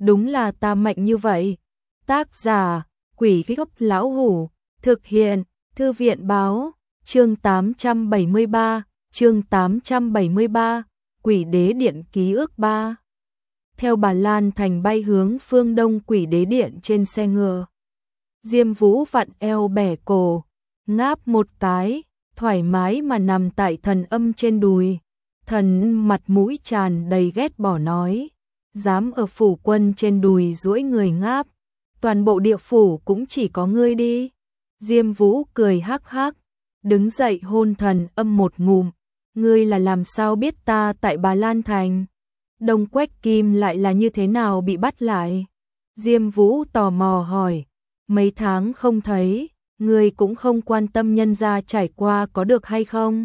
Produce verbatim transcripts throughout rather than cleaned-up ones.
đúng là ta mạnh như vậy. Tác giả, Quỷ Gốc Lão Hủ, thực hiện, Thư viện Báo, chương tám trăm bảy mươi ba, chương tám trăm bảy mươi ba, Quỷ Đế Điện ký ức ba. Theo Bà Lan Thành bay hướng phương đông Quỷ Đế Điện trên xe ngựa. Diêm Vũ vặn eo bẻ cổ, ngáp một cái, thoải mái mà nằm tại Thần Âm trên đùi. Thần mặt mũi tràn đầy ghét bỏ nói, dám ở phủ quân trên đùi duỗi người ngáp, toàn bộ địa phủ cũng chỉ có ngươi đi. Diêm Vũ cười hắc hắc, đứng dậy hôn Thần Âm một ngụm, ngươi là làm sao biết ta tại Bà Lan Thành? Đông Quách Kim lại là như thế nào bị bắt lại? Diêm Vũ tò mò hỏi, mấy tháng không thấy, ngươi cũng không quan tâm nhân gia trải qua có được hay không?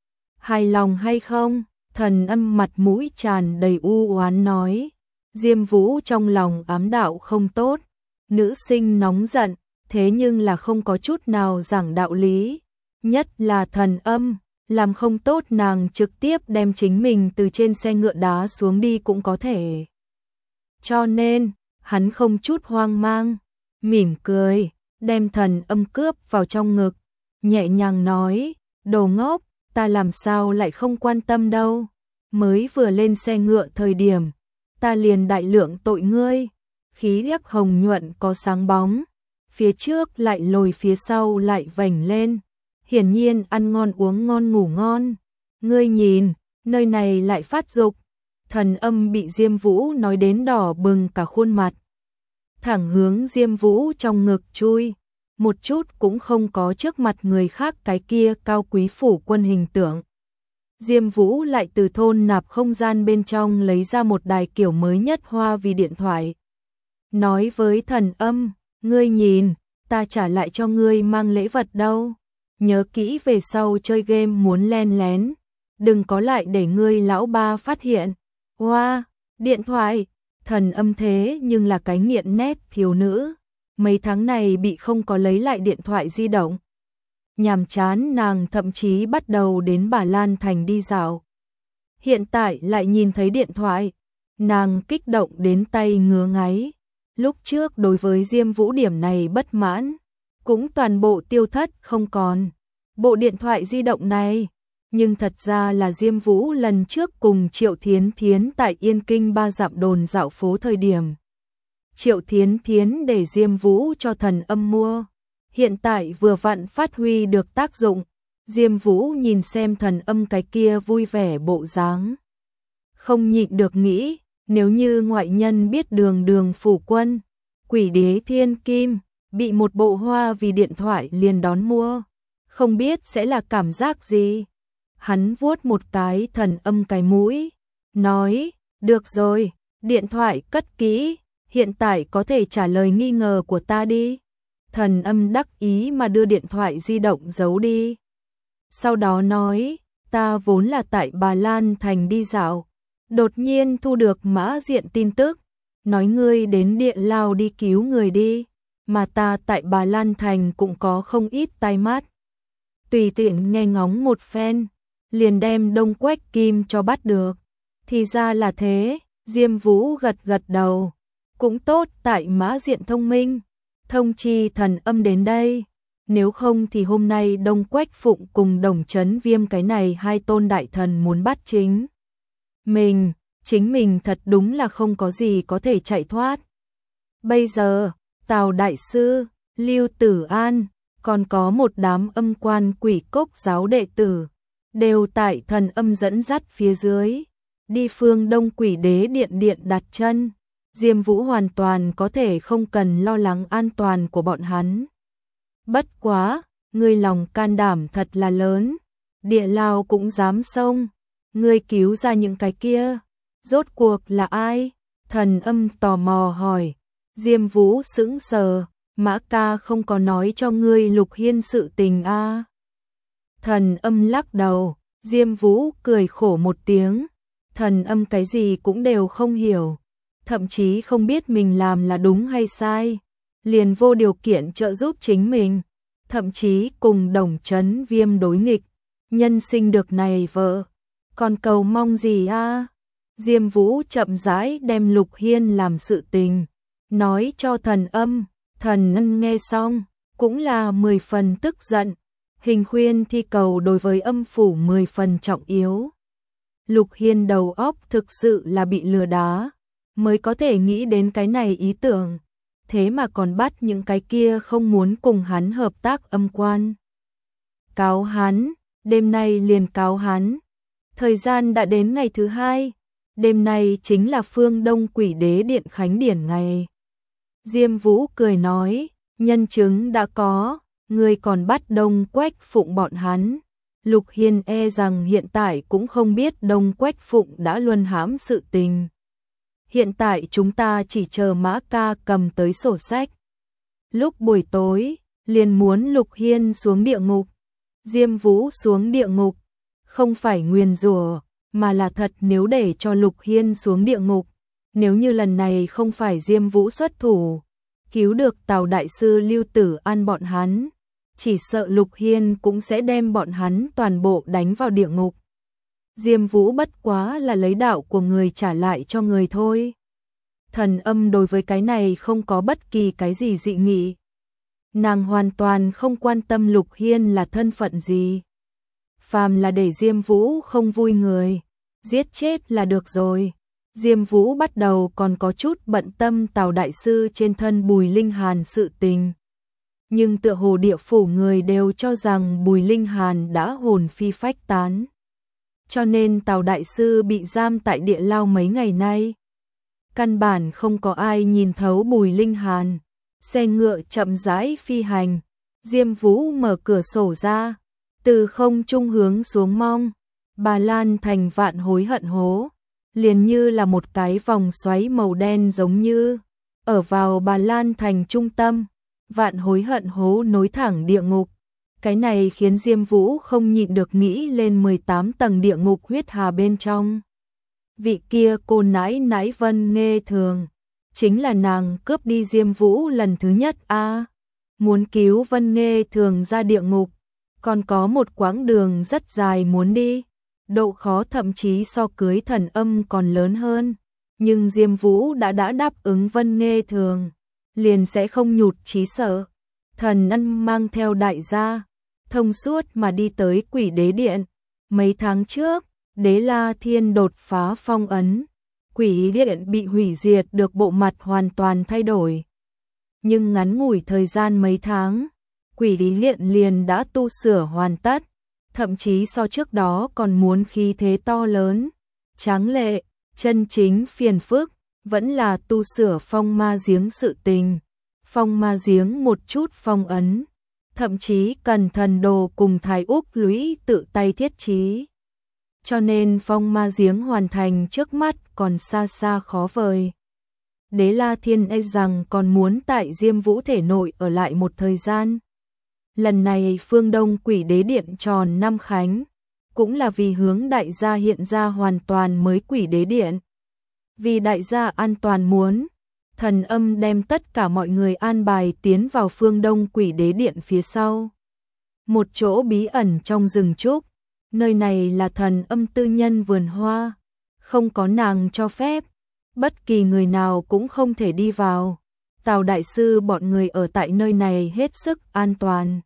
Hài lòng hay không? Thần Âm mặt mũi tràn đầy u oán nói. Diêm Vũ trong lòng ám đạo không tốt, nữ sinh nóng giận, thế nhưng là không có chút nào giảng đạo lý, nhất là Thần Âm, làm không tốt nàng trực tiếp đem chính mình từ trên xe ngựa đá xuống đi cũng có thể. Cho nên, hắn không chút hoang mang, mỉm cười, đem Thần Âm cướp vào trong ngực, nhẹ nhàng nói, đồ ngốc, ta làm sao lại không quan tâm đâu, mới vừa lên xe ngựa thời điểm, ta liền đại lượng tội ngươi, khí giác hồng nhuận có sáng bóng, phía trước lại lồi phía sau lại vành lên, hiển nhiên ăn ngon uống ngon ngủ ngon, ngươi nhìn, nơi này lại phát dục. Thần Âm bị Diêm Vũ nói đến đỏ bừng cả khuôn mặt, thẳng hướng Diêm Vũ trong ngực chui, một chút cũng không có trước mặt người khác cái kia cao quý phủ quân hình tượng. Diêm Vũ lại từ thôn nạp không gian bên trong lấy ra một đài kiểu mới nhất hoa vì điện thoại. Nói với Thần Âm, ngươi nhìn, ta trả lại cho ngươi mang lễ vật đâu. Nhớ kỹ về sau chơi game muốn len lén, đừng có lại để ngươi lão ba phát hiện. Hoa, wow, điện thoại, Thần Âm thế nhưng là cái nghiện nét thiếu nữ. Mấy tháng này bị không có lấy lại điện thoại di động. Nhàm chán nàng thậm chí bắt đầu đến Bà Lan Thành đi dạo. Hiện tại lại nhìn thấy điện thoại, nàng kích động đến tay ngứa ngáy. Lúc trước đối với Diêm Vũ điểm này bất mãn, cũng toàn bộ tiêu thất không còn. Bộ điện thoại di động này, nhưng thật ra là Diêm Vũ lần trước cùng Triệu Thiến Thiến tại Yên Kinh ba dặm đồn dạo phố thời điểm. Triệu Thiến Thiến để Diêm Vũ cho Thần Âm mua. Hiện tại vừa vặn phát huy được tác dụng, Diêm Vũ nhìn xem Thần Âm cái kia vui vẻ bộ dáng, không nhịn được nghĩ, nếu như ngoại nhân biết đường đường phủ quân, Quỷ Đế Thiên Kim, bị một bộ hoa vì điện thoại liền đón mua, không biết sẽ là cảm giác gì. Hắn vuốt một cái Thần Âm cái mũi, nói, được rồi, điện thoại cất kỹ, hiện tại có thể trả lời nghi ngờ của ta đi. Thần Âm đắc ý mà đưa điện thoại di động giấu đi. Sau đó nói, ta vốn là tại Bà Lan Thành đi dạo, đột nhiên thu được Mã Diện tin tức, nói ngươi đến Địa Lao đi cứu người đi, mà ta tại Bà Lan Thành cũng có không ít tai mắt. Tùy tiện nghe ngóng một phen, liền đem Đông Quách Kim cho bắt được. Thì ra là thế, Diêm Vũ gật gật đầu, cũng tốt tại Mã Diện thông minh. Thông chi Thần Âm đến đây, nếu không thì hôm nay Đông Quách Phụng cùng Đồng Trấn Viêm cái này hai tôn đại thần muốn bắt chính mình, chính mình thật đúng là không có gì có thể chạy thoát. Bây giờ, Tào Đại Sư, Lưu Tử An, còn có một đám âm quan Quỷ Cốc giáo đệ tử, đều tại Thần Âm dẫn dắt phía dưới, đi phương Đông Quỷ Đế Điện điện đặt chân. Diêm Vũ hoàn toàn có thể không cần lo lắng an toàn của bọn hắn. Bất quá, ngươi lòng can đảm thật là lớn, Địa Lao cũng dám xông, ngươi cứu ra những cái kia, rốt cuộc là ai? Thần Âm tò mò hỏi. Diêm Vũ sững sờ, Mã ca không có nói cho ngươi Lục Hiên sự tình a? À? Thần Âm lắc đầu, Diêm Vũ cười khổ một tiếng, Thần Âm cái gì cũng đều không hiểu, thậm chí không biết mình làm là đúng hay sai, liền vô điều kiện trợ giúp chính mình, thậm chí cùng Đồng Trấn Viêm đối nghịch, nhân sinh được này vợ, còn cầu mong gì a? À? Diêm Vũ chậm rãi đem Lục Hiên làm sự tình, nói cho Thần Âm. Thần Ân nghe xong, cũng là mười phần tức giận. Hình khuyên thi cầu đối với âm phủ mười phần trọng yếu. Lục Hiên đầu óc thực sự là bị lừa đá, mới có thể nghĩ đến cái này ý tưởng. Thế mà còn bắt những cái kia không muốn cùng hắn hợp tác âm quan. Cáo hắn, đêm nay liền cáo hắn. Thời gian đã đến ngày thứ hai, đêm nay chính là phương Đông Quỷ Đế Điện Khánh Điển ngày. Diêm Vũ cười nói, nhân chứng đã có, người còn bắt Đông Quách Phụng bọn hắn. Lục Hiên e rằng hiện tại cũng không biết Đông Quách Phụng đã luân hãm sự tình. Hiện tại chúng ta chỉ chờ Mã Ca cầm tới sổ sách. Lúc buổi tối, liền muốn Lục Hiên xuống địa ngục. Diêm Vũ xuống địa ngục, không phải nguyền rủa, mà là thật. Nếu để cho Lục Hiên xuống địa ngục, nếu như lần này không phải Diêm Vũ xuất thủ, cứu được Tào đại sư Lưu Tử An bọn hắn, chỉ sợ Lục Hiên cũng sẽ đem bọn hắn toàn bộ đánh vào địa ngục. Diêm Vũ bất quá là lấy đạo của người trả lại cho người thôi. Thần Âm đối với cái này không có bất kỳ cái gì dị nghị. Nàng hoàn toàn không quan tâm Lục Hiên là thân phận gì. Phàm là để Diêm Vũ không vui người, giết chết là được rồi. Diêm Vũ bắt đầu còn có chút bận tâm Tào đại sư trên thân Bùi Linh Hàn sự tình. Nhưng tựa hồ địa phủ người đều cho rằng Bùi Linh Hàn đã hồn phi phách tán. Cho nên Tào đại sư bị giam tại địa lao mấy ngày nay. Căn bản không có ai nhìn thấu Bùi Linh Hàn. Xe ngựa chậm rãi phi hành. Diêm Vũ mở cửa sổ ra, từ không trung hướng xuống mong. Bà Lan thành vạn hối hận hố, liền như là một cái vòng xoáy màu đen giống như. Ở vào Bà Lan thành trung tâm, vạn hối hận hố nối thẳng địa ngục. Cái này khiến Diêm Vũ không nhịn được nghĩ lên mười tám tầng địa ngục huyết hà bên trong. Vị kia cô nãi nãi Vân Nghê Thường, chính là nàng cướp đi Diêm Vũ lần thứ nhất a. À, muốn cứu Vân Nghê Thường ra địa ngục, còn có một quãng đường rất dài muốn đi. Độ khó thậm chí so cưới Thần Âm còn lớn hơn. Nhưng Diêm Vũ đã đã đáp ứng Vân Nghê Thường, liền sẽ không nhụt chí sợ. Thần Ân mang theo đại gia, thông suốt mà đi tới Quỷ Đế Điện. Mấy tháng trước, Đế La Thiên đột phá phong ấn, Quỷ Điện bị hủy diệt được bộ mặt hoàn toàn thay đổi. Nhưng ngắn ngủi thời gian mấy tháng, Quỷ Điện liền đã tu sửa hoàn tất, thậm chí so trước đó còn muốn khí thế to lớn, tráng lệ. Chân chính phiền phức vẫn là tu sửa phong ma giếng sự tình. Phong ma giếng một chút phong ấn, thậm chí cần thần đồ cùng Thái Úc Lũy tự tay thiết trí. Cho nên phong ma giếng hoàn thành trước mắt còn xa xa khó vời. Đế La Thiên e rằng còn muốn tại Diêm Vũ thể nội ở lại một thời gian. Lần này phương Đông Quỷ Đế Điện tròn năm khánh, cũng là vì hướng đại gia hiện ra hoàn toàn mới Quỷ Đế Điện. Vì đại gia an toàn muốn, Thần Âm đem tất cả mọi người an bài tiến vào phương Đông Quỷ Đế Điện phía sau. Một chỗ bí ẩn trong rừng trúc, nơi này là Thần Âm tư nhân vườn hoa, không có nàng cho phép, bất kỳ người nào cũng không thể đi vào. Tào đại sư bọn người ở tại nơi này hết sức an toàn.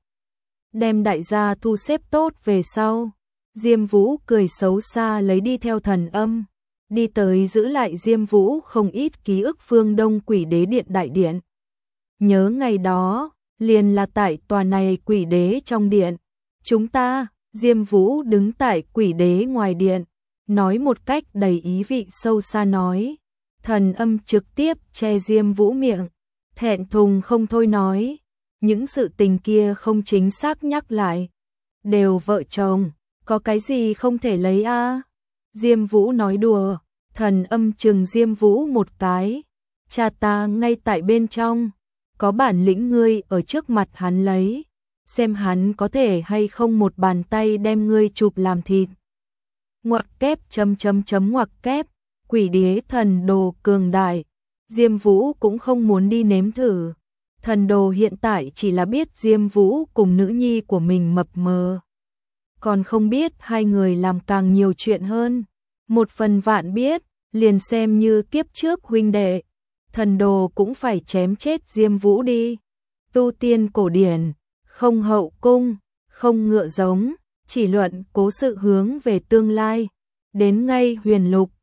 Đem đại gia thu xếp tốt về sau, Diêm Vũ cười xấu xa lấy đi theo Thần Âm, đi tới giữ lại Diêm Vũ không ít ký ức phương Đông Quỷ Đế Điện đại điện. Nhớ ngày đó, liền là tại tòa này Quỷ Đế trong điện. Chúng ta, Diêm Vũ đứng tại Quỷ Đế ngoài điện, nói một cách đầy ý vị sâu xa nói. Thần Âm trực tiếp che Diêm Vũ miệng, thẹn thùng không thôi nói, những sự tình kia không chính xác nhắc lại. Đều vợ chồng, có cái gì không thể lấy a? À? Diêm Vũ nói đùa. Thần Âm chừng Diêm Vũ một cái, cha ta ngay tại bên trong, có bản lĩnh ngươi ở trước mặt hắn lấy, xem hắn có thể hay không một bàn tay đem ngươi chụp làm thịt. Ngoặc kép chấm chấm chấm ngoặc kép, Quỷ Đế thần đồ cường đại, Diêm Vũ cũng không muốn đi nếm thử. Thần đồ hiện tại chỉ là biết Diêm Vũ cùng nữ nhi của mình mập mờ, còn không biết hai người làm càng nhiều chuyện hơn. Một phần vạn biết, liền xem như kiếp trước huynh đệ, thần đồ cũng phải chém chết Diêm Vũ đi. Tu tiên cổ điển, không hậu cung, không ngựa giống, chỉ luận cố sự hướng về tương lai. Đến ngay huyền lục,